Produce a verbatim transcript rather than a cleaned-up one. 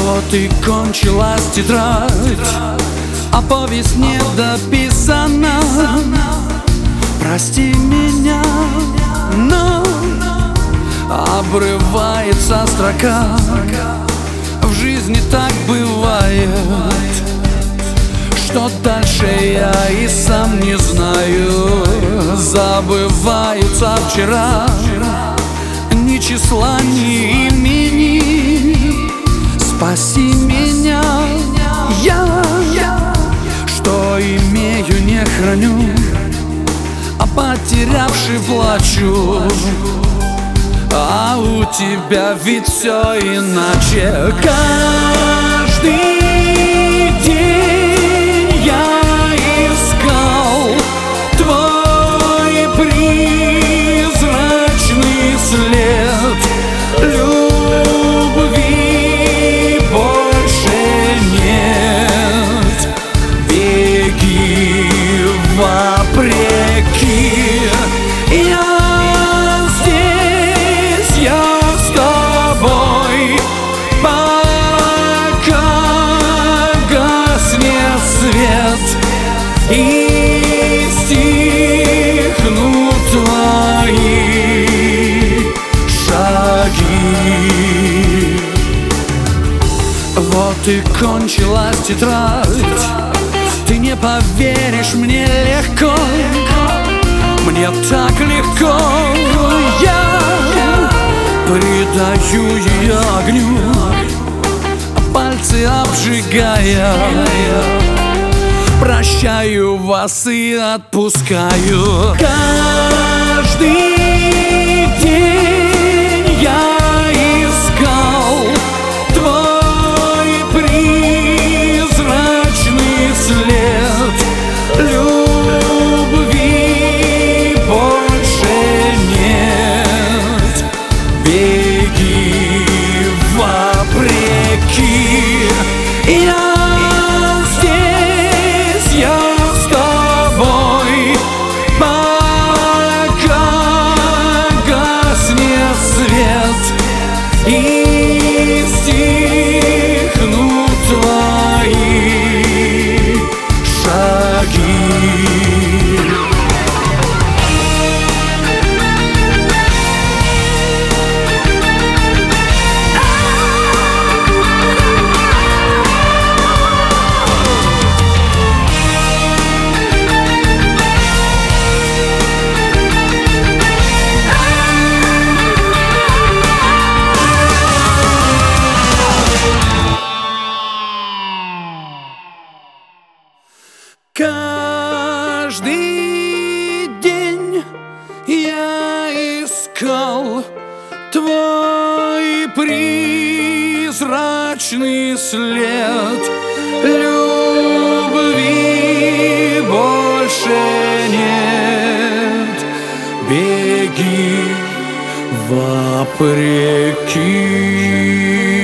Вот и кончилась тетрадь, а повесть не дописана. Прости меня, но обрывается строка. В жизни так бывает, что дальше я и сам не знаю. Забываются вчера, ни числа, ни имени. Спаси меня, я, что имею, не храню, а потерявший плачу. А у тебя ведь все иначе. Каждый день я искал твой призрачный след. Любви больше нет. Беги вопреки. Я и стихнут твои шаги. Вот и кончилась тетрадь. Ты не поверишь, мне легко, мне так легко. Я придаю ее огню, пальцы обжигая. Прощаю вас и отпускаю. Каждый день я искал твой призрачный след. Любви больше нет. Беги вопреки. Я и стихнут твои шаги. Каждый день я искал твой призрачный след. Любви больше нет. Беги вопреки.